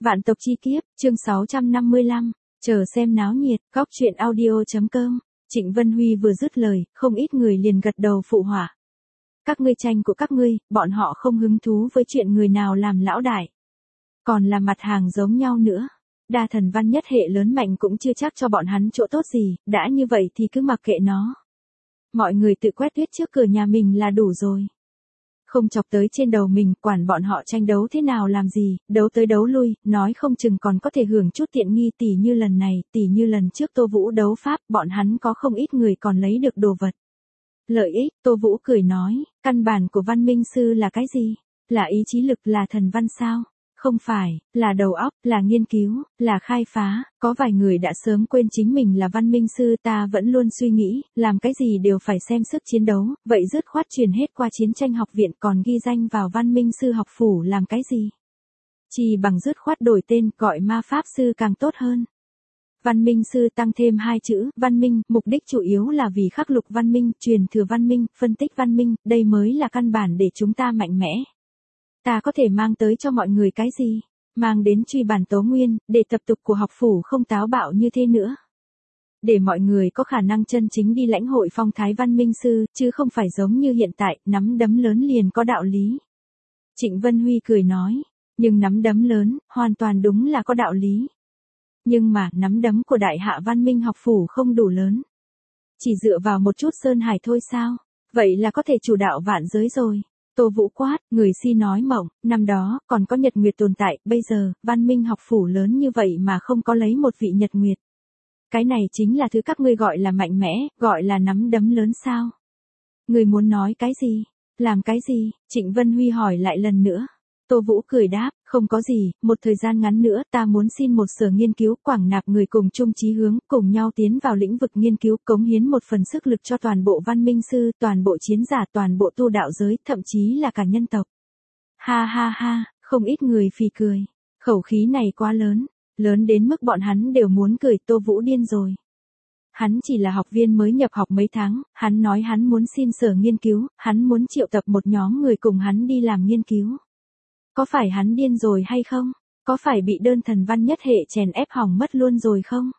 Vạn tộc chi kiếp, chương 655, chờ xem náo nhiệt, góc truyện audio.com. Trịnh Vân Huy vừa dứt lời, không ít người liền gật đầu phụ họa. Các ngươi tranh của các ngươi, bọn họ không hứng thú với chuyện người nào làm lão đại. Còn là mặt hàng giống nhau nữa. Đa thần văn nhất hệ lớn mạnh cũng chưa chắc cho bọn hắn chỗ tốt gì, đã như vậy thì cứ mặc kệ nó. Mọi người tự quét tuyết trước cửa nhà mình là đủ rồi. Không chọc tới trên đầu mình, quản bọn họ tranh đấu thế nào làm gì, đấu tới đấu lui, nói không chừng còn có thể hưởng chút tiện nghi, tỉ như lần này, tỉ như lần trước Tô Vũ đấu pháp, bọn hắn có không ít người còn lấy được đồ vật. Lợi ích, Tô Vũ cười nói, căn bản của văn minh sư là cái gì? Là ý chí lực, là thần văn sao? Không phải, là đầu óc, là nghiên cứu, là khai phá, có vài người đã sớm quên chính mình là văn minh sư, ta vẫn luôn suy nghĩ, làm cái gì đều phải xem sức chiến đấu, vậy dứt khoát truyền hết qua chiến tranh học viện, còn ghi danh vào văn minh sư học phủ làm cái gì? Chỉ bằng dứt khoát đổi tên, gọi ma pháp sư càng tốt hơn. Văn minh sư tăng thêm hai chữ, văn minh, mục đích chủ yếu là vì khắc lục văn minh, truyền thừa văn minh, phân tích văn minh, đây mới là căn bản để chúng ta mạnh mẽ. Ta có thể mang tới cho mọi người cái gì? Mang đến truy bản tố nguyên, để tập tục của học phủ không táo bạo như thế nữa. Để mọi người có khả năng chân chính đi lãnh hội phong thái văn minh sư, chứ không phải giống như hiện tại, nắm đấm lớn liền có đạo lý. Trịnh Vân Huy cười nói, nhưng nắm đấm lớn, hoàn toàn đúng là có đạo lý. Nhưng mà, nắm đấm của đại hạ văn minh học phủ không đủ lớn. Chỉ dựa vào một chút sơn hải thôi sao? Vậy là có thể chủ đạo vạn giới rồi. Tô Vũ quát, người si nói mộng, năm đó, còn có Nhật Nguyệt tồn tại, bây giờ, văn minh học phủ lớn như vậy mà không có lấy một vị Nhật Nguyệt. Cái này chính là thứ các ngươi gọi là mạnh mẽ, gọi là nắm đấm lớn sao? Người muốn nói cái gì? Làm cái gì? Trịnh Vân Huy hỏi lại lần nữa. Tô Vũ cười đáp, không có gì, một thời gian ngắn nữa ta muốn xin một sở nghiên cứu, quảng nạp người cùng chung chí hướng, cùng nhau tiến vào lĩnh vực nghiên cứu, cống hiến một phần sức lực cho toàn bộ văn minh sư, toàn bộ chiến giả, toàn bộ tu đạo giới, thậm chí là cả nhân tộc. Ha ha ha, không ít người phì cười. Khẩu khí này quá lớn, lớn đến mức bọn hắn đều muốn cười. Tô Vũ điên rồi. Hắn chỉ là học viên mới nhập học mấy tháng, hắn nói hắn muốn xin sở nghiên cứu, hắn muốn triệu tập một nhóm người cùng hắn đi làm nghiên cứu. Có phải hắn điên rồi hay không? Có phải bị đơn thần văn nhất hệ chèn ép hỏng mất luôn rồi không?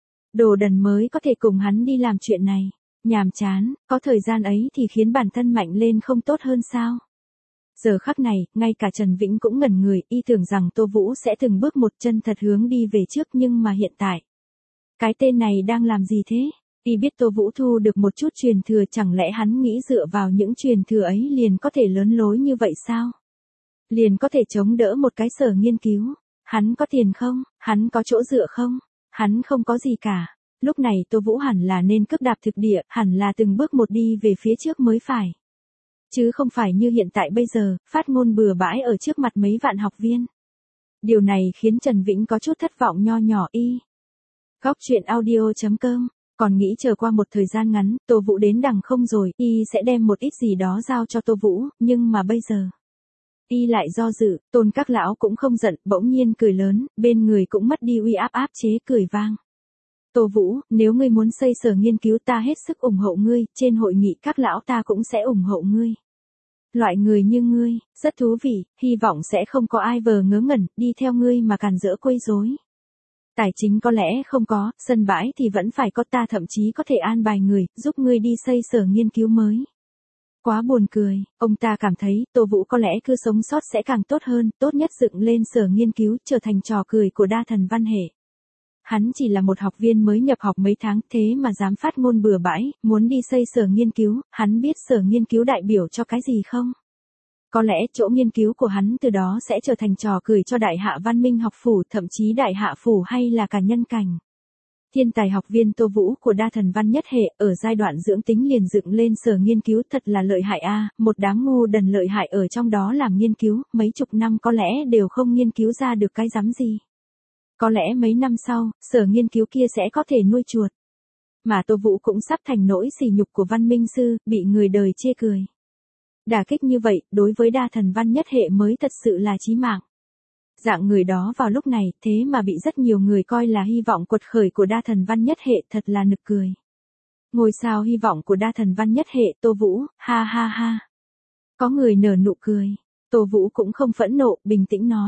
Đồ đần mới có thể cùng hắn đi làm chuyện này. Nhàm chán, có thời gian ấy thì khiến bản thân mạnh lên không tốt hơn sao? Giờ khắc này, ngay cả Trần Vĩnh cũng ngẩn người, y tưởng rằng Tô Vũ sẽ từng bước một chân thật hướng đi về trước, nhưng mà hiện tại. Cái tên này đang làm gì thế? Y biết Tô Vũ thu được một chút truyền thừa, chẳng lẽ hắn nghĩ dựa vào những truyền thừa ấy liền có thể lớn lối như vậy sao? Liền có thể chống đỡ một cái sở nghiên cứu. Hắn có tiền không? Hắn có chỗ dựa không? Hắn không có gì cả. Lúc này Tô Vũ hẳn là nên cước đạp thực địa, hẳn là từng bước một đi về phía trước mới phải. Chứ không phải như hiện tại bây giờ, phát ngôn bừa bãi ở trước mặt mấy vạn học viên. Điều này khiến Trần Vĩnh có chút thất vọng nho nhỏ. Góc truyện audio.com. Còn nghĩ chờ qua một thời gian ngắn, Tô Vũ đến đằng không rồi, y sẽ đem một ít gì đó giao cho Tô Vũ, nhưng mà bây giờ. Y lại do dự, Tôn các lão cũng không giận, bỗng nhiên cười lớn, bên người cũng mất đi uy áp, áp chế cười vang. Tô Vũ, nếu ngươi muốn xây sở nghiên cứu ta hết sức ủng hộ ngươi, trên hội nghị các lão ta cũng sẽ ủng hộ ngươi. Loại người như ngươi, rất thú vị, hy vọng sẽ không có ai vờ ngớ ngẩn, đi theo ngươi mà càn rỡ quấy rối. Tài chính có lẽ không có, sân bãi thì vẫn phải có, ta thậm chí có thể an bài người, giúp ngươi đi xây sở nghiên cứu mới. Quá buồn cười, ông ta cảm thấy Tô Vũ có lẽ cứ sống sót sẽ càng tốt hơn, tốt nhất dựng lên sở nghiên cứu, trở thành trò cười của đa thần văn hệ. Hắn chỉ là một học viên mới nhập học mấy tháng, thế mà dám phát ngôn bừa bãi, muốn đi xây sở nghiên cứu, hắn biết sở nghiên cứu đại biểu cho cái gì không? Có lẽ chỗ nghiên cứu của hắn từ đó sẽ trở thành trò cười cho đại hạ văn minh học phủ, thậm chí đại hạ phủ hay là cả nhân cảnh. Thiên tài học viên Tô Vũ của đa thần văn nhất hệ, ở giai đoạn dưỡng tính liền dựng lên sở nghiên cứu, thật là lợi hại a, một đám ngu đần lợi hại ở trong đó làm nghiên cứu, mấy chục năm có lẽ đều không nghiên cứu ra được cái rắm gì. Có lẽ mấy năm sau, sở nghiên cứu kia sẽ có thể nuôi chuột. Mà Tô Vũ cũng sắp thành nỗi sỉ nhục của văn minh sư, bị người đời chê cười. Đả kích như vậy, đối với đa thần văn nhất hệ mới thật sự là chí mạng. Dạng người đó vào lúc này, thế mà bị rất nhiều người coi là hy vọng quật khởi của đa thần văn nhất hệ, thật là nực cười. Ngôi sao hy vọng của đa thần văn nhất hệ, Tô Vũ, ha ha ha. Có người nở nụ cười. Tô Vũ cũng không phẫn nộ, bình tĩnh nói.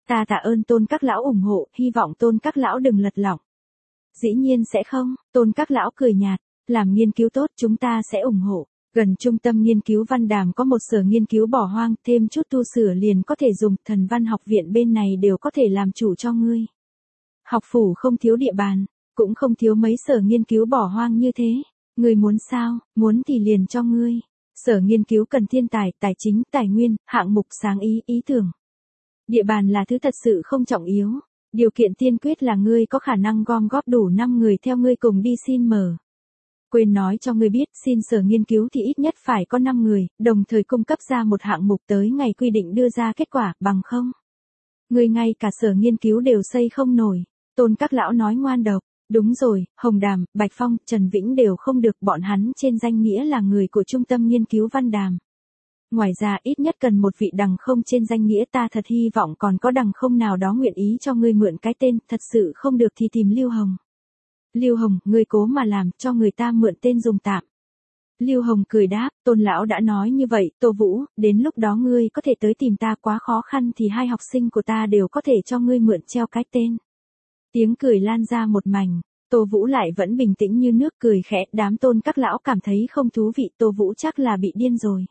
Ta tạ ơn Tôn các lão ủng hộ, hy vọng Tôn các lão đừng lật lọng. Dĩ nhiên sẽ không, Tôn các lão cười nhạt, làm nghiên cứu tốt chúng ta sẽ ủng hộ. Gần trung tâm nghiên cứu Văn Đàm có một sở nghiên cứu bỏ hoang, thêm chút tu sửa liền có thể dùng, Thần Văn học viện bên này đều có thể làm chủ cho ngươi. Học phủ không thiếu địa bàn, cũng không thiếu mấy sở nghiên cứu bỏ hoang như thế. Ngươi muốn sao, muốn thì liền cho ngươi. Sở nghiên cứu cần thiên tài, tài chính, tài nguyên, hạng mục sáng ý, ý tưởng. Địa bàn là thứ thật sự không trọng yếu. Điều kiện tiên quyết là ngươi có khả năng gom góp đủ 5 người theo ngươi cùng đi xin mở. Quên nói cho ngươi biết, xin sở nghiên cứu thì ít nhất phải có 5 người, đồng thời cung cấp ra một hạng mục tới ngày quy định đưa ra kết quả, bằng không. Ngươi ngay cả sở nghiên cứu đều xây không nổi. Tôn các lão nói ngoan độc. Đúng rồi, Hồng Đàm, Bạch Phong, Trần Vĩnh đều không được, bọn hắn trên danh nghĩa là người của trung tâm nghiên cứu Văn Đàm. Ngoài ra ít nhất cần một vị đằng không trên danh nghĩa, ta thật hy vọng còn có đằng không nào đó nguyện ý cho ngươi mượn cái tên, thật sự không được thì tìm Lưu Hồng. Lưu Hồng, ngươi cố mà làm, cho người ta mượn tên dùng tạm. Lưu Hồng cười đáp, Tôn lão đã nói như vậy, Tô Vũ, đến lúc đó ngươi có thể tới tìm ta, quá khó khăn thì 2 học sinh của ta đều có thể cho ngươi mượn treo cái tên. Tiếng cười lan ra một mảnh, Tô Vũ lại vẫn bình tĩnh như nước, cười khẽ, đám Tôn các lão cảm thấy không thú vị, Tô Vũ chắc là bị điên rồi.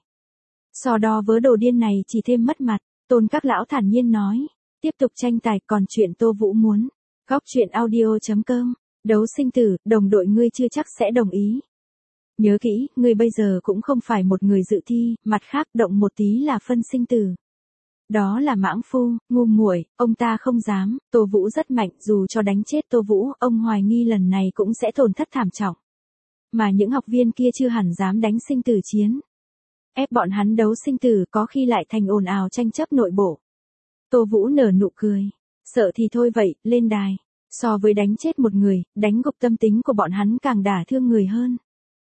So đo với đồ điên này chỉ thêm mất mặt, Tôn các lão thản nhiên nói, tiếp tục tranh tài, còn chuyện Tô Vũ muốn. Góc truyện audio.com, đấu sinh tử, đồng đội ngươi chưa chắc sẽ đồng ý. Nhớ kỹ, ngươi bây giờ cũng không phải một người dự thi, mặt khác động một tí là phân sinh tử. Đó là mãng phu, ngu muội, ông ta không dám, Tô Vũ rất mạnh, dù cho đánh chết Tô Vũ, ông hoài nghi lần này cũng sẽ tổn thất thảm trọng. Mà những học viên kia chưa hẳn dám đánh sinh tử chiến. Ép bọn hắn đấu sinh tử có khi lại thành ồn ào tranh chấp nội bộ. Tô Vũ nở nụ cười, sợ thì thôi vậy, lên đài. So với đánh chết một người, đánh gục tâm tính của bọn hắn càng đả thương người hơn.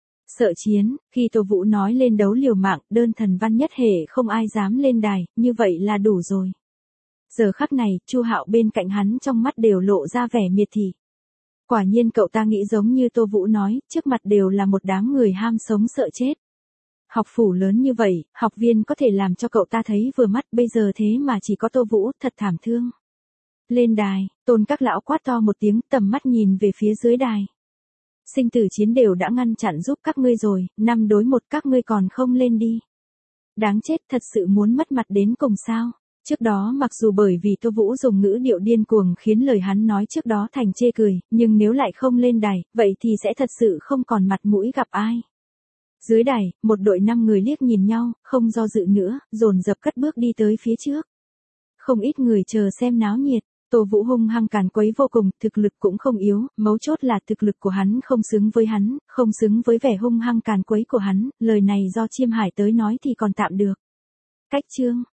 Sợ chiến, khi Tô Vũ nói lên đấu liều mạng, đơn thần văn nhất hệ không ai dám lên đài, như vậy là đủ rồi. Giờ khắc này, Chu Hạo bên cạnh hắn trong mắt đều lộ ra vẻ miệt thị. Quả nhiên cậu ta nghĩ giống như Tô Vũ nói, trước mặt đều là một đám người ham sống sợ chết. Học phủ lớn như vậy, học viên có thể làm cho cậu ta thấy vừa mắt, bây giờ thế mà chỉ có Tô Vũ, thật thảm thương. Lên đài, Tôn các lão quát to một tiếng, tầm mắt nhìn về phía dưới đài. Sinh tử chiến đều đã ngăn chặn giúp các ngươi rồi, 5 đối 1 các ngươi còn không lên đi. Đáng chết, thật sự muốn mất mặt đến cùng sao? Trước đó mặc dù bởi vì Tô Vũ dùng ngữ điệu điên cuồng khiến lời hắn nói trước đó thành chê cười, nhưng nếu lại không lên đài, vậy thì sẽ thật sự không còn mặt mũi gặp ai. Dưới đài, một đội 5 người liếc nhìn nhau, không do dự nữa, dồn dập cất bước đi tới phía trước. Không ít người chờ xem náo nhiệt. Tô Vũ hung hăng càn quấy vô cùng, thực lực cũng không yếu, mấu chốt là thực lực của hắn không xứng với hắn, không xứng với vẻ hung hăng càn quấy của hắn, lời này do Chiêm Hải tới nói thì còn tạm được. Cách chương